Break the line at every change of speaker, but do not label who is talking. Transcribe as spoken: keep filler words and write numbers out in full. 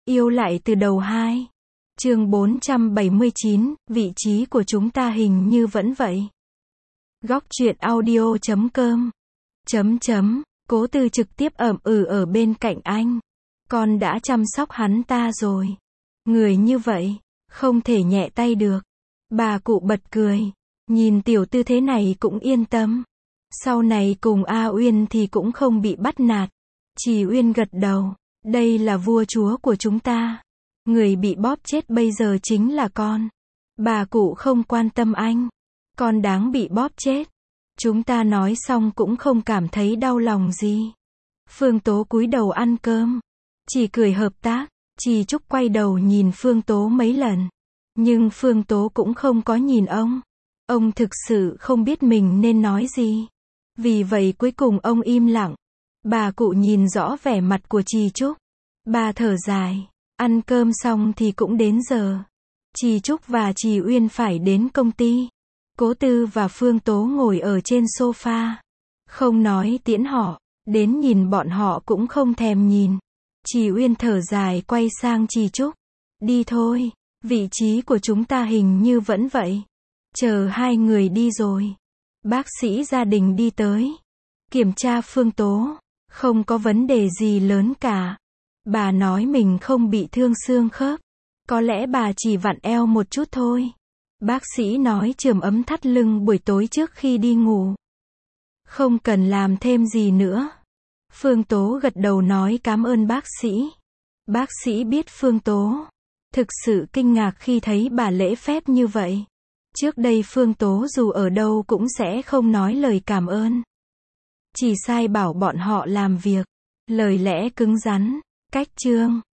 Yêu lại từ đầu hai. Chương bốn trăm bảy mươi chín, vị trí của chúng ta hình như vẫn vậy. Góc truyện audio chấm com. Chấm chấm, Cố Tư trực tiếp ậm ừ ở bên cạnh anh. Con đã chăm sóc hắn ta rồi. Người như vậy, không thể nhẹ tay được. Bà cụ bật cười. Nhìn tiểu tư thế này cũng yên tâm. Sau này cùng A Uyên thì cũng không bị bắt nạt. Chỉ Uyên gật đầu. Đây là vua chúa của chúng ta. Người bị bóp chết bây giờ chính là con. Bà cụ không quan tâm anh. Con đáng bị bóp chết. Chúng ta nói xong cũng không cảm thấy đau lòng gì. Phương Tố cúi đầu ăn cơm. Chỉ cười hợp tác. Chỉ Trúc quay đầu nhìn Phương Tố mấy lần. Nhưng Phương Tố cũng không có nhìn ông. Ông thực sự không biết mình nên nói gì. Vì vậy cuối cùng ông im lặng. Bà cụ nhìn rõ vẻ mặt của Trì Trúc. Bà thở dài. Ăn cơm xong thì cũng đến giờ. Trì Trúc và Trì Uyên phải đến công ty. Cố Tư và Phương Tố ngồi ở trên sofa. Không nói tiễn họ. Đến nhìn bọn họ cũng không thèm nhìn. Trì Uyên thở dài quay sang Trì Trúc. Đi thôi. Vị trí của chúng ta hình như vẫn vậy. Chờ hai người đi rồi. Bác sĩ gia đình đi tới. Kiểm tra Phương Tố. Không có vấn đề gì lớn cả. Bà nói mình không bị thương xương khớp. Có lẽ bà chỉ vặn eo một chút thôi. Bác sĩ nói chườm ấm thắt lưng buổi tối trước khi đi ngủ. Không cần làm thêm gì nữa. Phương Tố gật đầu nói cảm ơn bác sĩ. Bác sĩ biết Phương Tố. Thực sự kinh ngạc khi thấy bà lễ phép như vậy. Trước đây Phương Tố dù ở đâu cũng sẽ không nói lời cảm ơn. Chỉ sai bảo bọn họ làm việc. Lời lẽ cứng rắn. Cách chương